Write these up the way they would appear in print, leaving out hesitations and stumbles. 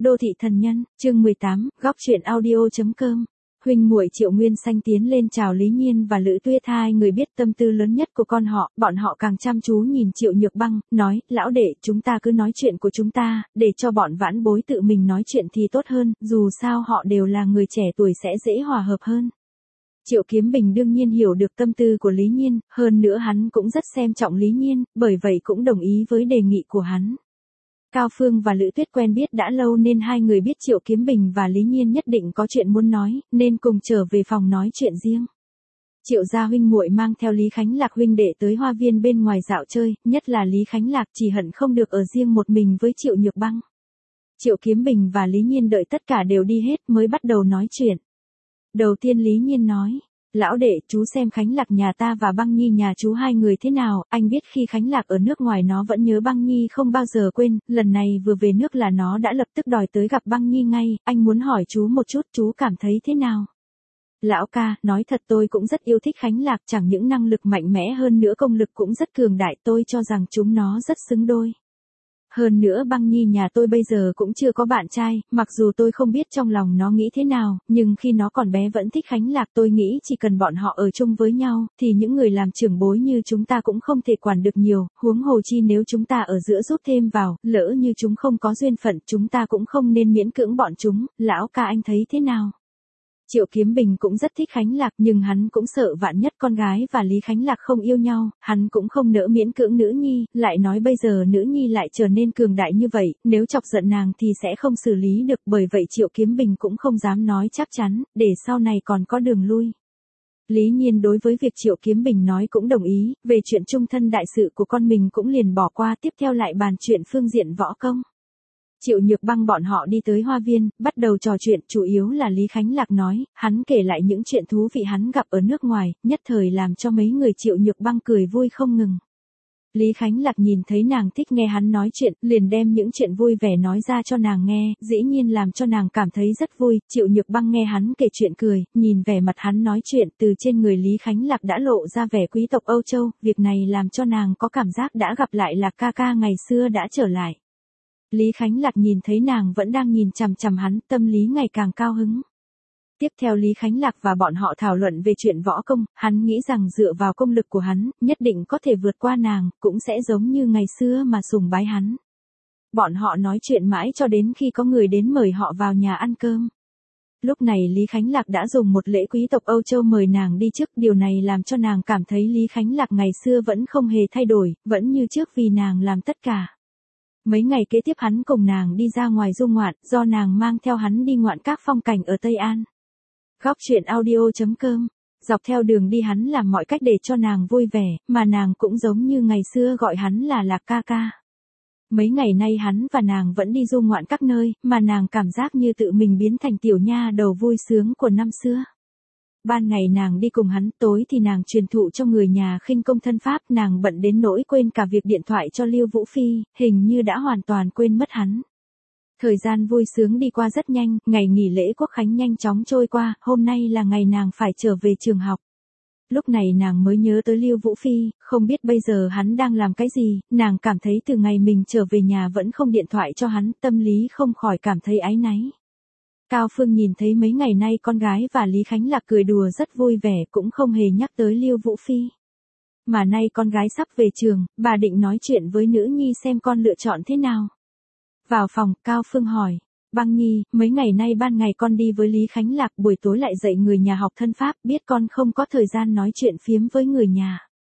Đô thị thần nhân, chương 18, góc truyện audio.com. Huynh muội Triệu Nguyên Xanh tiến lên chào Lý Nhiên và Lữ Tuyết, hai người biết tâm tư lớn nhất của con họ, bọn họ càng chăm chú nhìn Triệu Nhược Băng, nói, lão đệ, chúng ta cứ nói chuyện của chúng ta, để cho bọn vãn bối tự mình nói chuyện thì tốt hơn, dù sao họ đều là người trẻ tuổi sẽ dễ hòa hợp hơn. Triệu Kiếm Bình đương nhiên hiểu được tâm tư của Lý Nhiên, hơn nữa hắn cũng rất xem trọng Lý Nhiên, bởi vậy cũng đồng ý với đề nghị của hắn. Cao Phương và Lữ Tuyết quen biết đã lâu nên hai người biết Triệu Kiếm Bình và Lý Nhiên nhất định có chuyện muốn nói, nên cùng trở về phòng nói chuyện riêng. Triệu gia huynh muội mang theo Lý Khánh Lạc huynh đệ tới hoa viên bên ngoài dạo chơi, nhất là Lý Khánh Lạc chỉ hận không được ở riêng một mình với Triệu Nhược Băng. Triệu Kiếm Bình và Lý Nhiên đợi tất cả đều đi hết mới bắt đầu nói chuyện. Đầu tiên Lý Nhiên nói, lão đệ, chú xem Khánh Lạc nhà ta và Băng Nhi nhà chú hai người thế nào, anh biết khi Khánh Lạc ở nước ngoài nó vẫn nhớ Băng Nhi không bao giờ quên, lần này vừa về nước là nó đã lập tức đòi tới gặp Băng Nhi ngay, anh muốn hỏi chú một chút, chú cảm thấy thế nào? Lão ca, nói thật tôi cũng rất yêu thích Khánh Lạc, chẳng những năng lực mạnh mẽ hơn nữa công lực cũng rất cường đại, tôi cho rằng chúng nó rất xứng đôi. Hơn nữa Băng Nhi nhà tôi bây giờ cũng chưa có bạn trai, mặc dù tôi không biết trong lòng nó nghĩ thế nào, nhưng khi nó còn bé vẫn thích Khánh Lạc, tôi nghĩ chỉ cần bọn họ ở chung với nhau, thì những người làm trưởng bối như chúng ta cũng không thể quản được nhiều, huống hồ chi nếu chúng ta ở giữa giúp thêm vào, lỡ như chúng không có duyên phận, chúng ta cũng không nên miễn cưỡng bọn chúng, lão ca anh thấy thế nào? Triệu Kiếm Bình cũng rất thích Khánh Lạc nhưng hắn cũng sợ vạn nhất con gái và Lý Khánh Lạc không yêu nhau, hắn cũng không nỡ miễn cưỡng nữ nhi, lại nói bây giờ nữ nhi lại trở nên cường đại như vậy, nếu chọc giận nàng thì sẽ không xử lý được, bởi vậy Triệu Kiếm Bình cũng không dám nói chắc chắn, để sau này còn có đường lui. Lý Nhiên đối với việc Triệu Kiếm Bình nói cũng đồng ý, về chuyện chung thân đại sự của con mình cũng liền bỏ qua, tiếp theo lại bàn chuyện phương diện võ công. Triệu Nhược Băng bọn họ đi tới hoa viên, bắt đầu trò chuyện, chủ yếu là Lý Khánh Lạc nói, hắn kể lại những chuyện thú vị hắn gặp ở nước ngoài, nhất thời làm cho mấy người Triệu Nhược Băng cười vui không ngừng. Lý Khánh Lạc nhìn thấy nàng thích nghe hắn nói chuyện, liền đem những chuyện vui vẻ nói ra cho nàng nghe, dĩ nhiên làm cho nàng cảm thấy rất vui. Triệu Nhược Băng nghe hắn kể chuyện cười, nhìn vẻ mặt hắn nói chuyện, từ trên người Lý Khánh Lạc đã lộ ra vẻ quý tộc Âu Châu, việc này làm cho nàng có cảm giác đã gặp lại Lạc ca ca ngày xưa đã trở lại. Lý Khánh Lạc nhìn thấy nàng vẫn đang nhìn chằm chằm hắn, tâm lý ngày càng cao hứng. Tiếp theo Lý Khánh Lạc và bọn họ thảo luận về chuyện võ công, hắn nghĩ rằng dựa vào công lực của hắn, nhất định có thể vượt qua nàng, cũng sẽ giống như ngày xưa mà sùng bái hắn. Bọn họ nói chuyện mãi cho đến khi có người đến mời họ vào nhà ăn cơm. Lúc này Lý Khánh Lạc đã dùng một lễ quý tộc Âu Châu mời nàng đi trước, điều này làm cho nàng cảm thấy Lý Khánh Lạc ngày xưa vẫn không hề thay đổi, vẫn như trước vì nàng làm tất cả. Mấy ngày kế tiếp hắn cùng nàng đi ra ngoài du ngoạn, do nàng mang theo hắn đi ngoạn các phong cảnh ở Tây An. Góc truyện audio.com. Dọc theo đường đi hắn làm mọi cách để cho nàng vui vẻ, mà nàng cũng giống như ngày xưa gọi hắn là Lạc ca ca. Mấy ngày nay hắn và nàng vẫn đi du ngoạn các nơi, mà nàng cảm giác như tự mình biến thành tiểu nha đầu vui sướng của năm xưa. Ban ngày nàng đi cùng hắn, tối thì nàng truyền thụ cho người nhà khinh công thân pháp, nàng bận đến nỗi quên cả việc điện thoại cho Lưu Vũ Phi, hình như đã hoàn toàn quên mất hắn. Thời gian vui sướng đi qua rất nhanh, ngày nghỉ lễ Quốc khánh nhanh chóng trôi qua, hôm nay là ngày nàng phải trở về trường học. Lúc này nàng mới nhớ tới Lưu Vũ Phi, không biết bây giờ hắn đang làm cái gì, nàng cảm thấy từ ngày mình trở về nhà vẫn không điện thoại cho hắn, tâm lý không khỏi cảm thấy áy náy. Cao Phương nhìn thấy mấy ngày nay con gái và Lý Khánh Lạc cười đùa rất vui vẻ, cũng không hề nhắc tới Lưu Vũ Phi. Mà nay con gái sắp về trường, bà định nói chuyện với nữ nhi xem con lựa chọn thế nào. Vào phòng, Cao Phương hỏi, Băng Nhi, mấy ngày nay ban ngày con đi với Lý Khánh Lạc, buổi tối lại dạy người nhà học thân pháp, biết con không có thời gian nói chuyện phiếm với người nhà.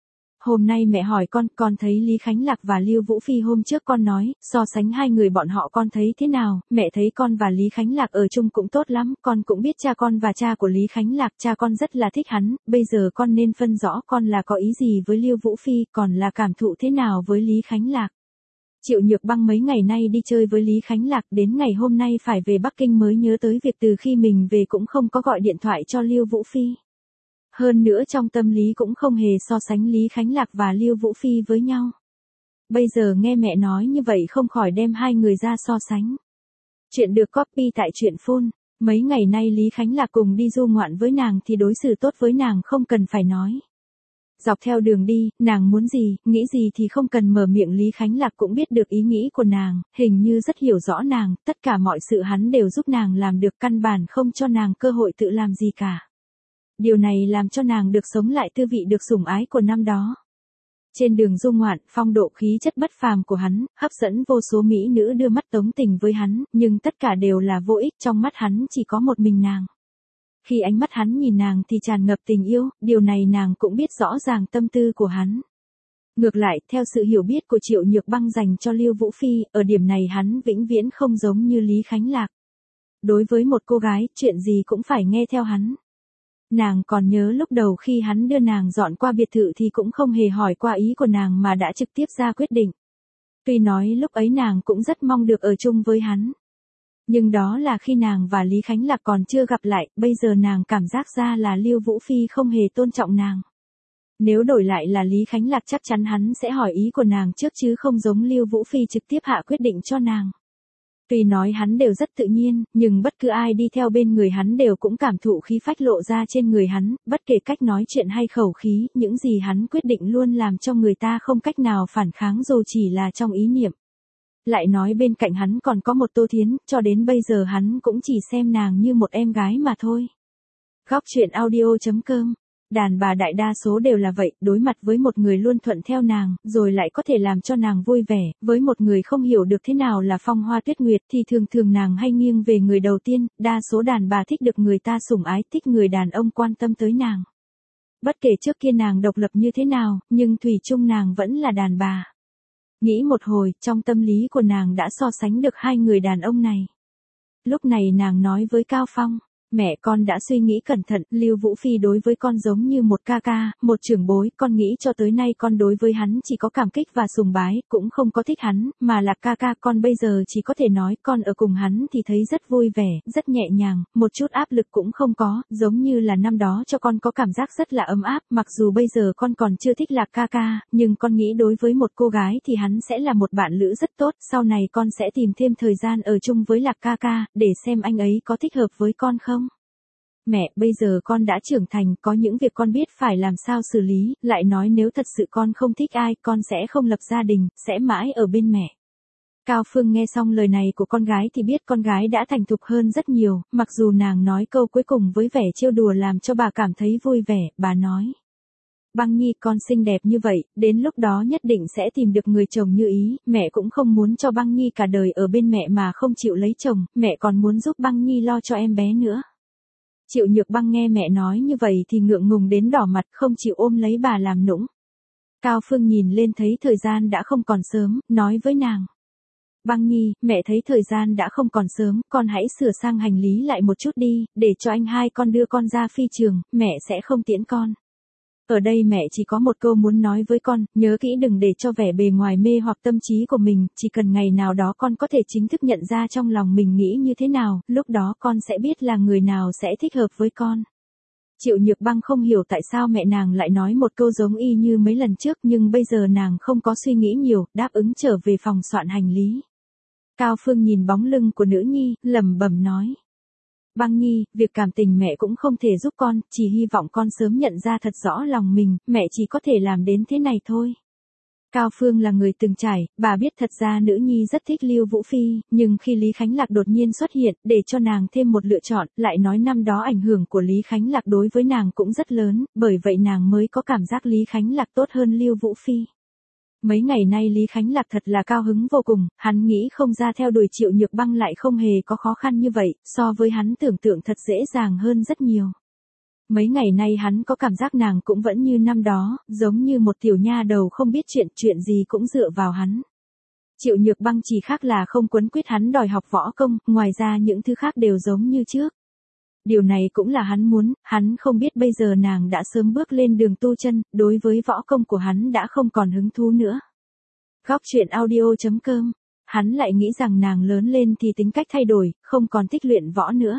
Hôm nay mẹ hỏi con thấy Lý Khánh Lạc và Lưu Vũ Phi hôm trước con nói, so sánh hai người bọn họ con thấy thế nào, mẹ thấy con và Lý Khánh Lạc ở chung cũng tốt lắm, con cũng biết cha con và cha của Lý Khánh Lạc, cha con rất là thích hắn, bây giờ con nên phân rõ con là có ý gì với Lưu Vũ Phi, còn là cảm thụ thế nào với Lý Khánh Lạc. Triệu Nhược Băng mấy ngày nay đi chơi với Lý Khánh Lạc, đến ngày hôm nay phải về Bắc Kinh mới nhớ tới việc từ khi mình về cũng không có gọi điện thoại cho Lưu Vũ Phi. Hơn nữa trong tâm lý cũng không hề so sánh Lý Khánh Lạc và Lưu Vũ Phi với nhau. Bây giờ nghe mẹ nói như vậy không khỏi đem hai người ra so sánh. Chuyện được copy tại truyện phone. Mấy ngày nay Lý Khánh Lạc cùng đi du ngoạn với nàng thì đối xử tốt với nàng không cần phải nói. Dọc theo đường đi, nàng muốn gì, nghĩ gì thì không cần mở miệng, Lý Khánh Lạc cũng biết được ý nghĩ của nàng, hình như rất hiểu rõ nàng, tất cả mọi sự hắn đều giúp nàng làm được, căn bản không cho nàng cơ hội tự làm gì cả. Điều này làm cho nàng được sống lại tư vị được sủng ái của năm đó. Trên đường du ngoạn, phong độ khí chất bất phàm của hắn, hấp dẫn vô số mỹ nữ đưa mắt tống tình với hắn, nhưng tất cả đều là vô ích, trong mắt hắn chỉ có một mình nàng. Khi ánh mắt hắn nhìn nàng thì tràn ngập tình yêu, điều này nàng cũng biết rõ ràng tâm tư của hắn. Ngược lại, theo sự hiểu biết của Triệu Nhược Băng dành cho Lưu Vũ Phi, ở điểm này hắn vĩnh viễn không giống như Lý Khánh Lạc. Đối với một cô gái, chuyện gì cũng phải nghe theo hắn. Nàng còn nhớ lúc đầu khi hắn đưa nàng dọn qua biệt thự thì cũng không hề hỏi qua ý của nàng mà đã trực tiếp ra quyết định. Tuy nói lúc ấy nàng cũng rất mong được ở chung với hắn. Nhưng đó là khi nàng và Lý Khánh Lạc còn chưa gặp lại, bây giờ nàng cảm giác ra là Lưu Vũ Phi không hề tôn trọng nàng. Nếu đổi lại là Lý Khánh Lạc chắc chắn hắn sẽ hỏi ý của nàng trước chứ không giống Lưu Vũ Phi trực tiếp hạ quyết định cho nàng. Tuy nói hắn đều rất tự nhiên, nhưng bất cứ ai đi theo bên người hắn đều cũng cảm thụ khí phách lộ ra trên người hắn, bất kể cách nói chuyện hay khẩu khí, những gì hắn quyết định luôn làm cho người ta không cách nào phản kháng dù chỉ là trong ý niệm. Lại nói bên cạnh hắn còn có một Tô Thiến, cho đến bây giờ hắn cũng chỉ xem nàng như một em gái mà thôi. Góc truyện audio.com. Đàn bà đại đa số đều là vậy, đối mặt với một người luôn thuận theo nàng, rồi lại có thể làm cho nàng vui vẻ, với một người không hiểu được thế nào là phong hoa tuyết nguyệt thì thường thường nàng hay nghiêng về người đầu tiên, đa số đàn bà thích được người ta sủng ái, thích người đàn ông quan tâm tới nàng. Bất kể trước kia nàng độc lập như thế nào, nhưng thủy chung nàng vẫn là đàn bà. Nghĩ một hồi, trong tâm lý của nàng đã so sánh được hai người đàn ông này. Lúc này nàng nói với Cao Phong, mẹ con đã suy nghĩ cẩn thận, Lưu Vũ Phi đối với con giống như một ca ca, một trưởng bối, con nghĩ cho tới nay con đối với hắn chỉ có cảm kích và sùng bái, cũng không có thích hắn, mà là ca ca, con bây giờ chỉ có thể nói con ở cùng hắn thì thấy rất vui vẻ, rất nhẹ nhàng, một chút áp lực cũng không có, giống như là năm đó cho con có cảm giác rất là ấm áp, mặc dù bây giờ con còn chưa thích Lạc ca ca, nhưng con nghĩ đối với một cô gái thì hắn sẽ là một bạn lữ rất tốt, sau này con sẽ tìm thêm thời gian ở chung với Lạc ca ca, để xem anh ấy có thích hợp với con không. Mẹ, bây giờ con đã trưởng thành, có những việc con biết phải làm sao xử lý, lại nói nếu thật sự con không thích ai, con sẽ không lập gia đình, sẽ mãi ở bên mẹ. Cao Phương nghe xong lời này của con gái thì biết con gái đã thành thục hơn rất nhiều, mặc dù nàng nói câu cuối cùng với vẻ trêu đùa làm cho bà cảm thấy vui vẻ, bà nói. Băng Nhi, con xinh đẹp như vậy, đến lúc đó nhất định sẽ tìm được người chồng như ý, mẹ cũng không muốn cho Băng Nhi cả đời ở bên mẹ mà không chịu lấy chồng, mẹ còn muốn giúp Băng Nhi lo cho em bé nữa. Triệu Nhược Băng nghe mẹ nói như vậy thì ngượng ngùng đến đỏ mặt, không chịu ôm lấy bà làm nũng. Cao Phương nhìn lên thấy thời gian đã không còn sớm, nói với nàng. Băng Nhi, mẹ thấy thời gian đã không còn sớm, con hãy sửa sang hành lý lại một chút đi, để cho anh hai con đưa con ra phi trường, mẹ sẽ không tiễn con. Ở đây mẹ chỉ có một câu muốn nói với con, nhớ kỹ đừng để cho vẻ bề ngoài mê hoặc tâm trí của mình, chỉ cần ngày nào đó con có thể chính thức nhận ra trong lòng mình nghĩ như thế nào, lúc đó con sẽ biết là người nào sẽ thích hợp với con. Triệu Nhược Băng không hiểu tại sao mẹ nàng lại nói một câu giống y như mấy lần trước, nhưng bây giờ nàng không có suy nghĩ nhiều, đáp ứng trở về phòng soạn hành lý. Cao Phương nhìn bóng lưng của nữ nhi, lẩm bẩm nói. Băng Nhi, việc cảm tình mẹ cũng không thể giúp con, chỉ hy vọng con sớm nhận ra thật rõ lòng mình, mẹ chỉ có thể làm đến thế này thôi. Cao Phương là người từng trải, bà biết thật ra nữ nhi rất thích Lưu Vũ Phi, nhưng khi Lý Khánh Lạc đột nhiên xuất hiện, để cho nàng thêm một lựa chọn, lại nói năm đó ảnh hưởng của Lý Khánh Lạc đối với nàng cũng rất lớn, bởi vậy nàng mới có cảm giác Lý Khánh Lạc tốt hơn Lưu Vũ Phi. Mấy ngày nay Lý Khánh Lạc thật là cao hứng vô cùng, hắn nghĩ không ra theo đuổi Triệu Nhược Băng lại không hề có khó khăn như vậy, so với hắn tưởng tượng thật dễ dàng hơn rất nhiều. Mấy ngày nay hắn có cảm giác nàng cũng vẫn như năm đó, giống như một tiểu nha đầu không biết chuyện gì cũng dựa vào hắn. Triệu Nhược Băng chỉ khác là không quấn quýt hắn đòi học võ công, ngoài ra những thứ khác đều giống như trước. Điều này cũng là hắn muốn, hắn không biết bây giờ nàng đã sớm bước lên đường tu chân, đối với võ công của hắn đã không còn hứng thú nữa. Góc truyện audio.com, hắn lại nghĩ rằng nàng lớn lên thì tính cách thay đổi, không còn thích luyện võ nữa.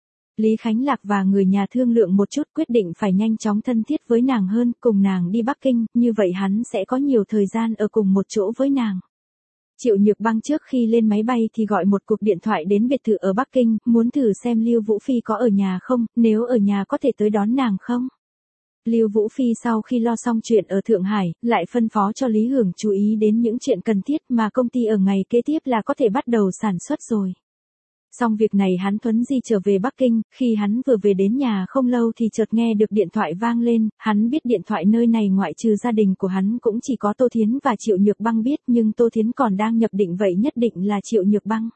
Lý Khánh Lạc và người nhà thương lượng một chút quyết định phải nhanh chóng thân thiết với nàng hơn, cùng nàng đi Bắc Kinh, như vậy hắn sẽ có nhiều thời gian ở cùng một chỗ với nàng. Triệu Nhược Băng trước khi lên máy bay thì gọi một cuộc điện thoại đến biệt thự ở Bắc Kinh, muốn thử xem Lưu Vũ Phi có ở nhà không, nếu ở nhà có thể tới đón nàng không. Lưu Vũ Phi sau khi lo xong chuyện ở Thượng Hải, lại phân phó cho Lý Hưởng chú ý đến những chuyện cần thiết mà công ty ở ngày kế tiếp là có thể bắt đầu sản xuất rồi. Xong việc này hắn thuấn di trở về Bắc Kinh, khi hắn vừa về đến nhà không lâu thì chợt nghe được điện thoại vang lên, hắn biết điện thoại nơi này ngoại trừ gia đình của hắn cũng chỉ có Tô Thiến và Triệu Nhược Băng biết, nhưng Tô Thiến còn đang nhập định vậy nhất định là Triệu Nhược Băng.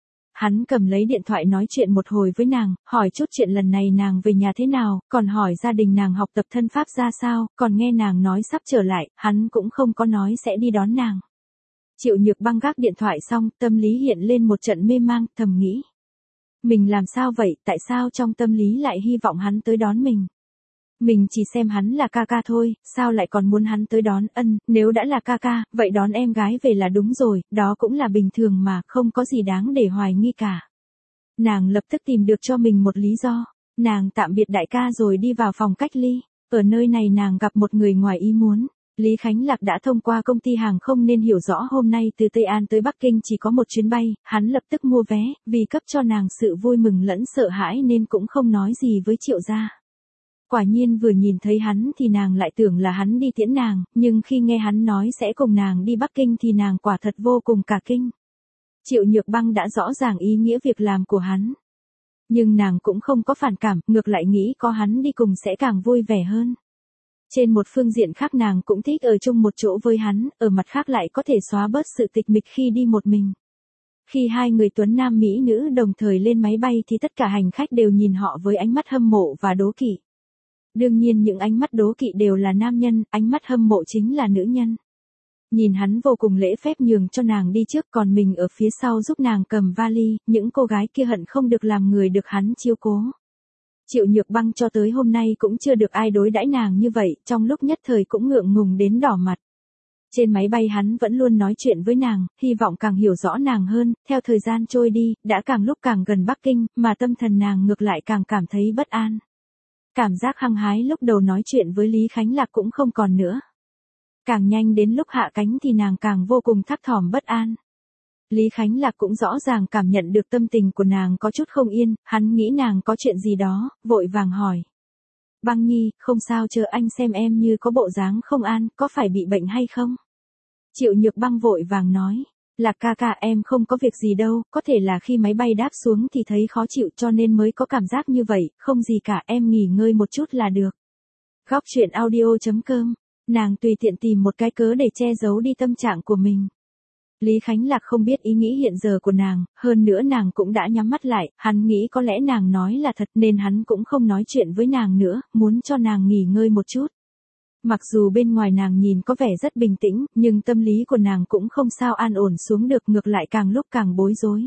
Hắn cầm lấy điện thoại nói chuyện một hồi với nàng, hỏi chút chuyện lần này nàng về nhà thế nào, còn hỏi gia đình nàng học tập thân pháp ra sao, còn nghe nàng nói sắp trở lại, hắn cũng không có nói sẽ đi đón nàng. Triệu Nhược Băng gác điện thoại xong, tâm lý hiện lên một trận mê mang, thầm nghĩ. Mình làm sao vậy, tại sao trong tâm lý lại hy vọng hắn tới đón mình? Mình chỉ xem hắn là ca ca thôi, sao lại còn muốn hắn tới đón? Nếu đã là ca ca, vậy đón em gái về là đúng rồi, đó cũng là bình thường mà, không có gì đáng để hoài nghi cả. Nàng lập tức tìm được cho mình một lý do, nàng tạm biệt đại ca rồi đi vào phòng cách ly, ở nơi này nàng gặp một người ngoài ý muốn. Lý Khánh Lạc đã thông qua công ty hàng không nên hiểu rõ hôm nay từ Tây An tới Bắc Kinh chỉ có một chuyến bay, hắn lập tức mua vé, vì cấp cho nàng sự vui mừng lẫn sợ hãi nên cũng không nói gì với Triệu gia. Quả nhiên vừa nhìn thấy hắn thì nàng lại tưởng là hắn đi tiễn nàng, nhưng khi nghe hắn nói sẽ cùng nàng đi Bắc Kinh thì nàng quả thật vô cùng cả kinh. Triệu Nhược Băng đã rõ ràng ý nghĩa việc làm của hắn. Nhưng nàng cũng không có phản cảm, ngược lại nghĩ có hắn đi cùng sẽ càng vui vẻ hơn. Trên một phương diện khác nàng cũng thích ở chung một chỗ với hắn, ở mặt khác lại có thể xóa bớt sự tịch mịch khi đi một mình. Khi hai người tuấn nam mỹ nữ đồng thời lên máy bay thì tất cả hành khách đều nhìn họ với ánh mắt hâm mộ và đố kỵ. Đương nhiên những ánh mắt đố kỵ đều là nam nhân, ánh mắt hâm mộ chính là nữ nhân. Nhìn hắn vô cùng lễ phép nhường cho nàng đi trước còn mình ở phía sau giúp nàng cầm vali, những cô gái kia hận không được làm người được hắn chiếu cố. Triệu Nhược Băng cho tới hôm nay cũng chưa được ai đối đãi nàng như vậy, trong lúc nhất thời cũng ngượng ngùng đến đỏ mặt. Trên máy bay hắn vẫn luôn nói chuyện với nàng, hy vọng càng hiểu rõ nàng hơn, theo thời gian trôi đi, đã càng lúc càng gần Bắc Kinh, mà tâm thần nàng ngược lại càng cảm thấy bất an. Cảm giác hăng hái lúc đầu nói chuyện với Lý Khánh Lạc cũng không còn nữa. Càng nhanh đến lúc hạ cánh thì nàng càng vô cùng thấp thỏm bất an. Lý Khánh Lạc cũng rõ ràng cảm nhận được tâm tình của nàng có chút không yên, hắn nghĩ nàng có chuyện gì đó, vội vàng hỏi. Băng Nhi, không sao, chờ anh xem em như có bộ dáng không an, có phải bị bệnh hay không? Triệu Nhược Băng vội vàng nói. Lạc ca ca, em không có việc gì đâu, có thể là khi máy bay đáp xuống thì thấy khó chịu cho nên mới có cảm giác như vậy, không gì cả, em nghỉ ngơi một chút là được. Góc truyện audio.com, nàng tùy tiện tìm một cái cớ để che giấu đi tâm trạng của mình. Lý Khánh Lạc không biết ý nghĩ hiện giờ của nàng, hơn nữa nàng cũng đã nhắm mắt lại, hắn nghĩ có lẽ nàng nói là thật nên hắn cũng không nói chuyện với nàng nữa, muốn cho nàng nghỉ ngơi một chút. Mặc dù bên ngoài nàng nhìn có vẻ rất bình tĩnh, nhưng tâm lý của nàng cũng không sao an ổn xuống được, ngược lại càng lúc càng bối rối.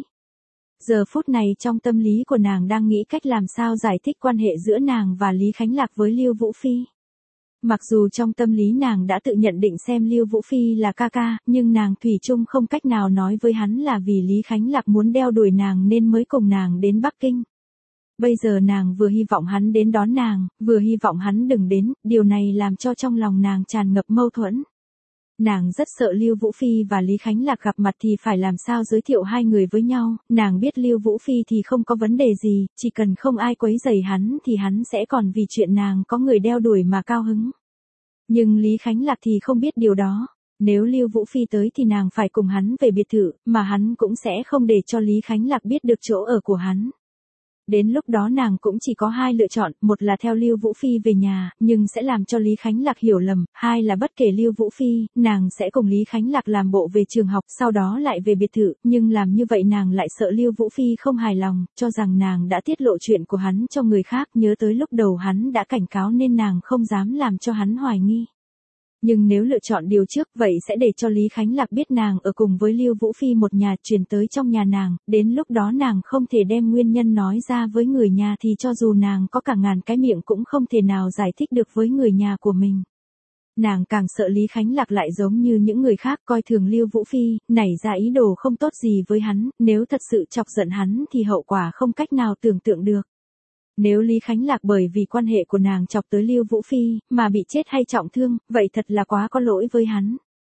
Giờ phút này trong tâm lý của nàng đang nghĩ cách làm sao giải thích quan hệ giữa nàng và Lý Khánh Lạc với Lưu Vũ Phi. Mặc dù trong tâm lý nàng đã tự nhận định xem Lưu Vũ Phi là ca ca, nhưng nàng thủy chung không cách nào nói với hắn là vì Lý Khánh Lạc muốn đeo đuổi nàng nên mới cùng nàng đến Bắc Kinh. Bây giờ nàng vừa hy vọng hắn đến đón nàng, vừa hy vọng hắn đừng đến, điều này làm cho trong lòng nàng tràn ngập mâu thuẫn. Nàng rất sợ Lưu Vũ Phi và Lý Khánh Lạc gặp mặt thì phải làm sao giới thiệu hai người với nhau, nàng biết Lưu Vũ Phi thì không có vấn đề gì, chỉ cần không ai quấy rầy hắn thì hắn sẽ còn vì chuyện nàng có người đeo đuổi mà cao hứng. Nhưng Lý Khánh Lạc thì không biết điều đó. Nếu Lưu Vũ Phi tới thì nàng phải cùng hắn về biệt thự, mà hắn cũng sẽ không để cho Lý Khánh Lạc biết được chỗ ở của hắn. Đến lúc đó nàng cũng chỉ có hai lựa chọn, một là theo Lưu Vũ Phi về nhà, nhưng sẽ làm cho Lý Khánh Lạc hiểu lầm, hai là bất kể Lưu Vũ Phi, nàng sẽ cùng Lý Khánh Lạc làm bộ về trường học, sau đó lại về biệt thự, nhưng làm như vậy nàng lại sợ Lưu Vũ Phi không hài lòng, cho rằng nàng đã tiết lộ chuyện của hắn cho người khác, nhớ tới lúc đầu hắn đã cảnh cáo nên nàng không dám làm cho hắn hoài nghi. Nhưng nếu lựa chọn điều trước, vậy sẽ để cho Lý Khánh Lạc biết nàng ở cùng với Lưu Vũ Phi một nhà, chuyển tới trong nhà nàng, đến lúc đó nàng không thể đem nguyên nhân nói ra với người nhà thì cho dù nàng có cả ngàn cái miệng cũng không thể nào giải thích được với người nhà của mình. Nàng càng sợ Lý Khánh Lạc lại giống như những người khác coi thường Lưu Vũ Phi, nảy ra ý đồ không tốt gì với hắn, nếu thật sự chọc giận hắn thì hậu quả không cách nào tưởng tượng được. Nếu Lý Khánh Lạc bởi vì quan hệ của nàng chọc tới Lưu Vũ Phi, mà bị chết hay trọng thương, vậy thật là quá có lỗi với hắn.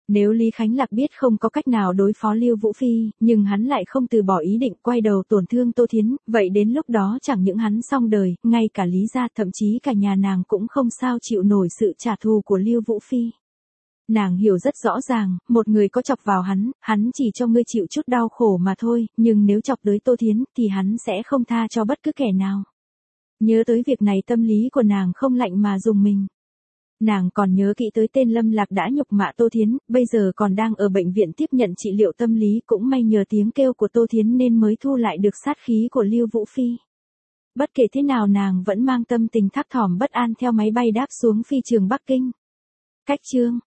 Nếu Lý Khánh Lạc biết không có cách nào đối phó Lưu Vũ Phi, nhưng hắn lại không từ bỏ ý định quay đầu tổn thương Tô Thiến, vậy đến lúc đó chẳng những hắn xong đời, ngay cả Lý gia thậm chí cả nhà nàng cũng không sao chịu nổi sự trả thù của Lưu Vũ Phi. Nàng hiểu rất rõ ràng, một người có chọc vào hắn chỉ cho ngươi chịu chút đau khổ mà thôi, nhưng nếu chọc tới Tô Thiến thì hắn sẽ không tha cho bất cứ kẻ nào. Nhớ tới việc này tâm lý của nàng không lạnh mà rùng mình. Nàng còn nhớ kỹ tới tên Lâm Lạc đã nhục mạ Tô Thiến, bây giờ còn đang ở bệnh viện tiếp nhận trị liệu tâm lý, cũng may nhờ tiếng kêu của Tô Thiến nên mới thu lại được sát khí của Lưu Vũ Phi. Bất kể thế nào nàng vẫn mang tâm tình thấp thỏm bất an theo máy bay đáp xuống phi trường Bắc Kinh. Cách chương